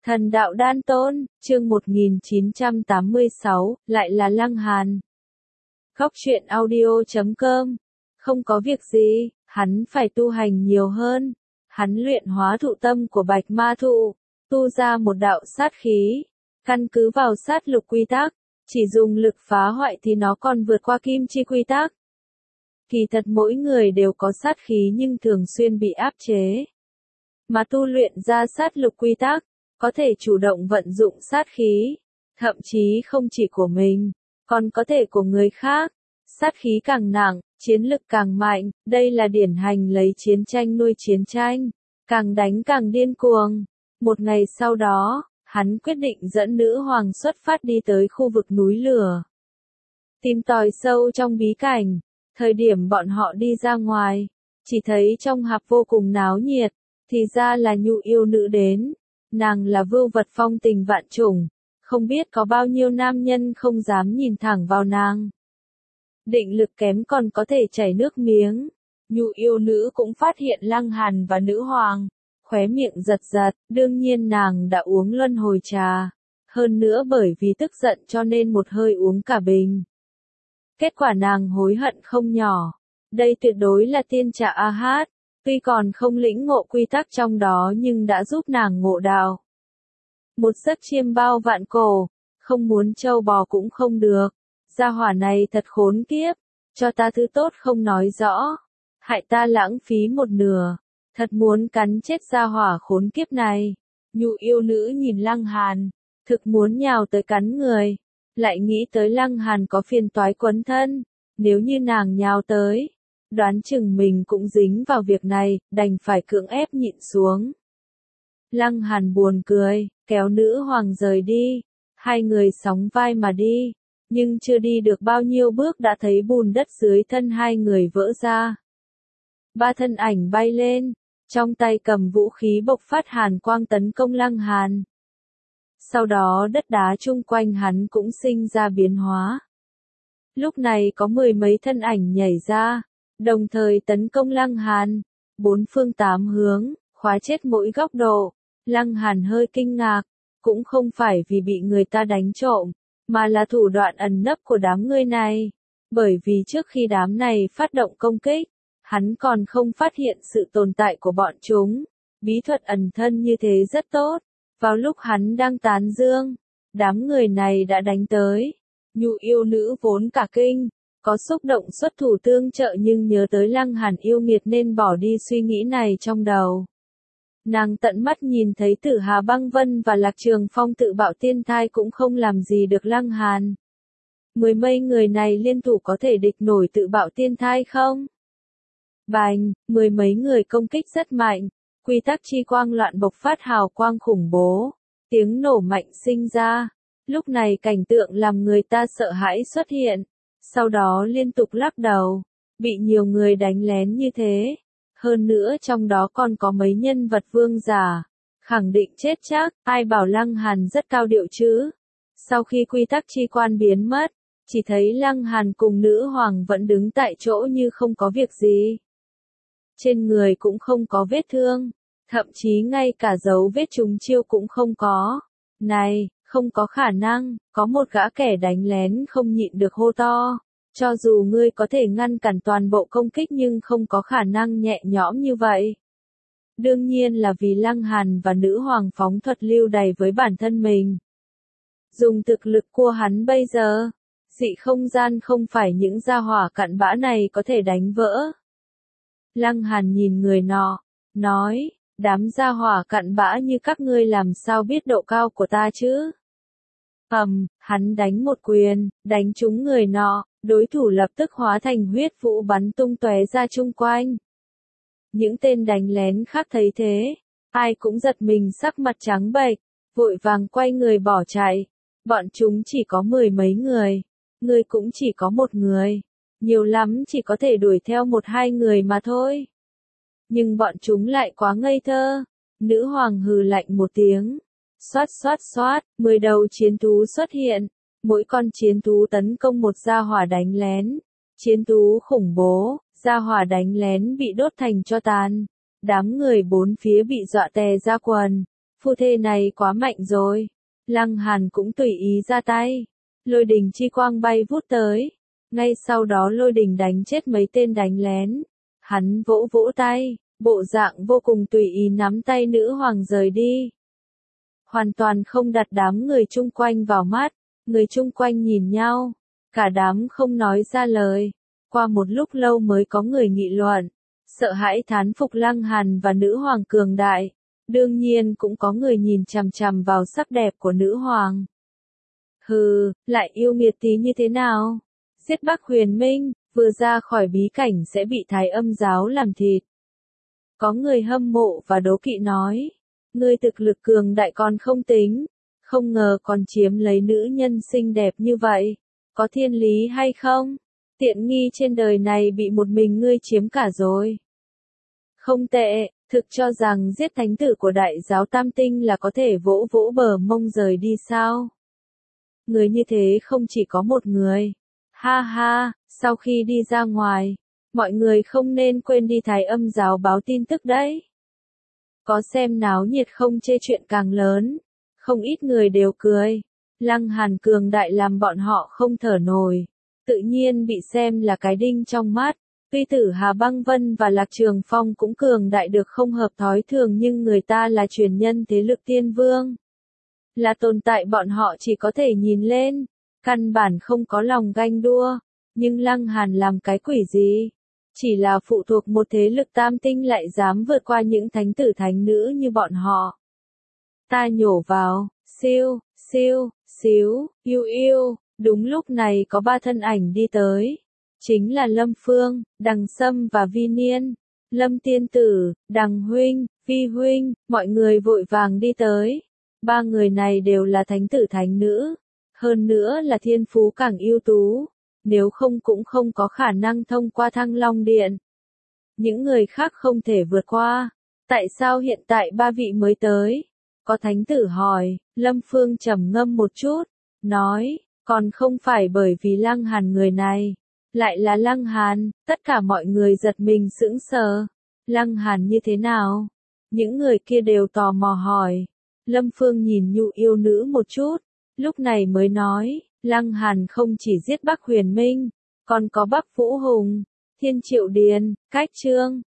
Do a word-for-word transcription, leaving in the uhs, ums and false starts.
Thần đạo đan tôn, chương một nghìn chín trăm tám mươi sáu, lại là Lăng Hàn. Góc truyện audio chấm com. Không có việc gì, hắn phải tu hành nhiều hơn. Hắn luyện hóa thụ tâm của bạch ma thụ, tu ra một đạo sát khí. Căn cứ vào sát lục quy tắc, chỉ dùng lực phá hoại thì nó còn vượt qua kim chi quy tắc. Kỳ thật mỗi người đều có sát khí nhưng thường xuyên bị áp chế. Mà tu luyện ra sát lục quy tắc, có thể chủ động vận dụng sát khí, thậm chí không chỉ của mình, còn có thể của người khác. Sát khí càng nặng, chiến lực càng mạnh, đây là điển hành lấy chiến tranh nuôi chiến tranh, càng đánh càng điên cuồng. Một ngày sau đó, hắn quyết định dẫn nữ hoàng xuất phát đi tới khu vực núi lửa. Tìm tòi sâu trong bí cảnh, thời điểm bọn họ đi ra ngoài, chỉ thấy trong hạp vô cùng náo nhiệt, thì ra là Nhu yêu nữ đến. Nàng là vưu vật phong tình vạn trùng, không biết có bao nhiêu nam nhân không dám nhìn thẳng vào nàng. Định lực kém còn có thể chảy nước miếng. Nhu yêu nữ cũng phát hiện Lăng Hàn và nữ hoàng, khóe miệng giật giật, đương nhiên nàng đã uống luân hồi trà. Hơn nữa bởi vì tức giận cho nên một hơi uống cả bình. Kết quả nàng hối hận không nhỏ. Đây tuyệt đối là tiên trà a hát. Tuy còn không lĩnh ngộ quy tắc trong đó nhưng đã giúp nàng ngộ đạo. Một giấc chiêm bao vạn cổ, không muốn trâu bò cũng không được. Gia hỏa này thật khốn kiếp, cho ta thứ tốt không nói rõ. Hại ta lãng phí một nửa, thật muốn cắn chết gia hỏa khốn kiếp này. Nhu yêu nữ nhìn Lăng Hàn, thực muốn nhào tới cắn người. Lại nghĩ tới Lăng Hàn có phiền toái quấn thân, nếu như nàng nhào tới, đoán chừng mình cũng dính vào việc này, đành phải cưỡng ép nhịn xuống. Lăng Hàn buồn cười, kéo nữ hoàng rời đi, hai người sóng vai mà đi, nhưng chưa đi được bao nhiêu bước đã thấy bùn đất dưới thân hai người vỡ ra. Ba thân ảnh bay lên, trong tay cầm vũ khí bộc phát hàn quang tấn công Lăng Hàn. Sau đó đất đá chung quanh hắn cũng sinh ra biến hóa. Lúc này có mười mấy thân ảnh nhảy ra, đồng thời tấn công Lăng Hàn, bốn phương tám hướng, khóa chết mỗi góc độ. Lăng Hàn hơi kinh ngạc, cũng không phải vì bị người ta đánh trộm, mà là thủ đoạn ẩn nấp của đám người này. Bởi vì trước khi đám này phát động công kích, hắn còn không phát hiện sự tồn tại của bọn chúng. Bí thuật ẩn thân như thế rất tốt. Vào lúc hắn đang tán dương, đám người này đã đánh tới. Nhu yêu nữ vốn cả kinh, có xúc động xuất thủ tương trợ nhưng nhớ tới Lăng Hàn yêu nghiệt nên bỏ đi suy nghĩ này trong đầu. Nàng tận mắt nhìn thấy Tử Hà Băng Vân và Lạc Trường Phong tự bạo tiên thai cũng không làm gì được Lăng Hàn. Mười mấy người này liên thủ có thể địch nổi tự bạo tiên thai không? Bành, mười mấy người công kích rất mạnh, quy tắc chi quang loạn bộc phát hào quang khủng bố, tiếng nổ mạnh sinh ra. Lúc này cảnh tượng làm người ta sợ hãi xuất hiện, sau đó liên tục lắc đầu, bị nhiều người đánh lén như thế. Hơn nữa trong đó còn có mấy nhân vật vương giả, khẳng định chết chắc, ai bảo Lăng Hàn rất cao điệu chứ. Sau khi quy tắc chi quan biến mất, chỉ thấy Lăng Hàn cùng nữ hoàng vẫn đứng tại chỗ như không có việc gì. Trên người cũng không có vết thương, thậm chí ngay cả dấu vết trúng chiêu cũng không có. Này, không có khả năng, có một gã kẻ đánh lén không nhịn được hô to. Cho dù ngươi có thể ngăn cản toàn bộ công kích nhưng không có khả năng nhẹ nhõm như vậy. Đương nhiên là vì Lăng Hàn và nữ hoàng phóng thuật lưu đày với bản thân mình. Dùng thực lực của hắn bây giờ, dị không gian không phải những gia hỏa cặn bã này có thể đánh vỡ. Lăng Hàn nhìn người nọ, nói, đám gia hỏa cặn bã như các ngươi làm sao biết độ cao của ta chứ? Ầm, hắn đánh một quyền, đánh trúng người nọ. Đối thủ lập tức hóa thành huyết vũ bắn tung tóe ra chung quanh. Những tên đánh lén khác thấy thế, ai cũng giật mình sắc mặt trắng bệch, vội vàng quay người bỏ chạy. Bọn chúng chỉ có mười mấy người, người cũng chỉ có một người, nhiều lắm chỉ có thể đuổi theo một hai người mà thôi. Nhưng bọn chúng lại quá ngây thơ. Nữ hoàng hừ lạnh một tiếng, xoát xoát xoát, mười đầu chiến thú xuất hiện. Mỗi con chiến thú tấn công một gia hỏa đánh lén. Chiến thú khủng bố, gia hỏa đánh lén bị đốt thành tro tàn. Đám người bốn phía bị dọa tè ra quần. Phu thê này quá mạnh rồi. Lăng Hàn cũng tùy ý ra tay. Lôi đình chi quang bay vút tới. Ngay sau đó lôi đình đánh chết mấy tên đánh lén. Hắn vỗ vỗ tay, bộ dạng vô cùng tùy ý nắm tay nữ hoàng rời đi. Hoàn toàn không đặt đám người chung quanh vào mắt. Người chung quanh nhìn nhau. Cả đám không nói ra lời. Qua một lúc lâu mới có người nghị luận. Sợ hãi thán phục Lăng Hàn và nữ hoàng cường đại. Đương nhiên cũng có người nhìn chằm chằm vào sắc đẹp của nữ hoàng. Hừ, lại yêu nghiệt tí như thế nào? Giết Bắc Huyền Minh, vừa ra khỏi bí cảnh sẽ bị Thái Âm giáo làm thịt. Có người hâm mộ và đố kỵ nói. Ngươi thực lực cường đại còn không tính. Không ngờ còn chiếm lấy nữ nhân xinh đẹp như vậy. Có thiên lý hay không? Tiện nghi trên đời này bị một mình ngươi chiếm cả rồi. Không tệ, thực cho rằng giết thánh tử của đại giáo Tam Tinh là có thể vỗ vỗ bờ mông rời đi sao? Người như thế không chỉ có một người. Ha ha, sau khi đi ra ngoài, mọi người không nên quên đi Thái Âm giáo báo tin tức đấy. Có xem náo nhiệt không chê chuyện càng lớn. Không ít người đều cười. Lăng Hàn cường đại làm bọn họ không thở nổi. Tự nhiên bị xem là cái đinh trong mắt. Tuy tử Hà Băng Vân và Lạc Trường Phong cũng cường đại được không hợp thói thường nhưng người ta là truyền nhân thế lực tiên vương. Là tồn tại bọn họ chỉ có thể nhìn lên. Căn bản không có lòng ganh đua. Nhưng Lăng Hàn làm cái quỷ gì? Chỉ là phụ thuộc một thế lực tam tinh lại dám vượt qua những thánh tử thánh nữ như bọn họ. Ta nhổ vào, siêu, siêu, xíu, yêu yêu. Đúng lúc này có ba thân ảnh đi tới. Chính là Lâm Phương, Đằng Sâm và Vi Niên. Lâm tiên tử, Đằng huynh, Vi huynh, mọi người vội vàng đi tới. Ba người này đều là thánh tử thánh nữ. Hơn nữa là thiên phú càng ưu tú. Nếu không cũng không có khả năng thông qua Thăng Long Điện. Những người khác không thể vượt qua. Tại sao hiện tại ba vị mới tới? Có thánh tử hỏi. Lâm Phương trầm ngâm một chút. Nói, còn không phải bởi vì Lăng Hàn người này. Lại là Lăng Hàn, tất cả mọi người giật mình sững sờ. Lăng Hàn như thế nào? Những người kia đều tò mò hỏi. Lâm Phương nhìn Nhu yêu nữ một chút. Lúc này mới nói, Lăng Hàn không chỉ giết Bắc Huyền Minh, còn có Bắc Vũ Hùng, Thiên Triệu Điền, Cách Trương,